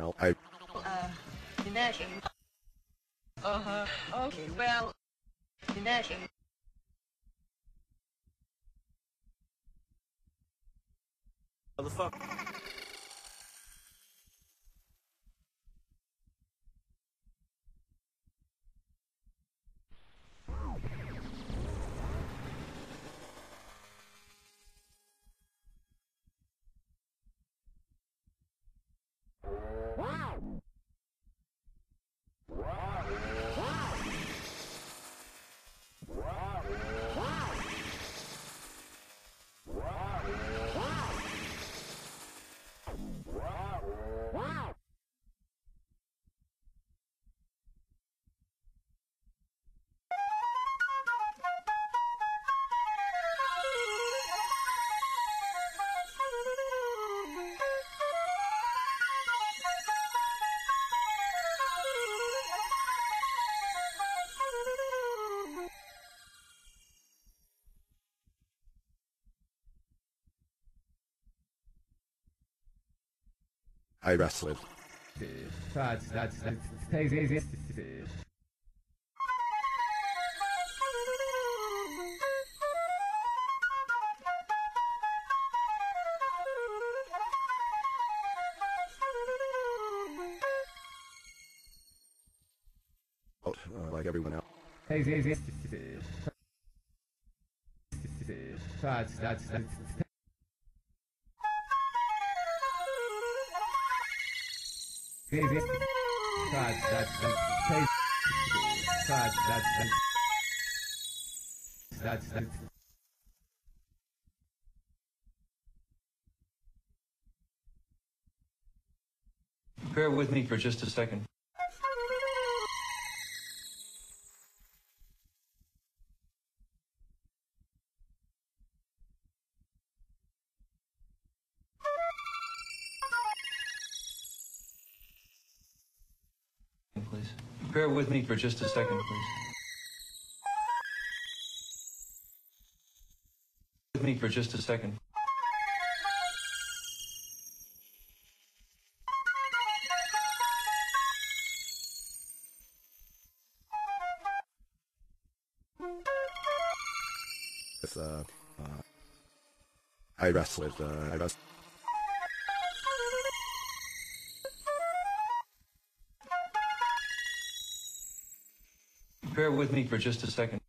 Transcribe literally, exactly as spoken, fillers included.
now. I Uh, imagine. Uh-huh. Okay, well, imagine. Motherfucker. I wrestled. That's, that's, that's, that's easy. Uh, like everyone else. Easy. That's, that's, that's. Easy. That's, that's, that's. That's, that's, that's. That's, that's. Bear with me for just a second. Please. Bear with me for just a second, please. With me for just a second. With, uh, uh, I wrestled. Uh, I wrestled. Bear with me for just a second.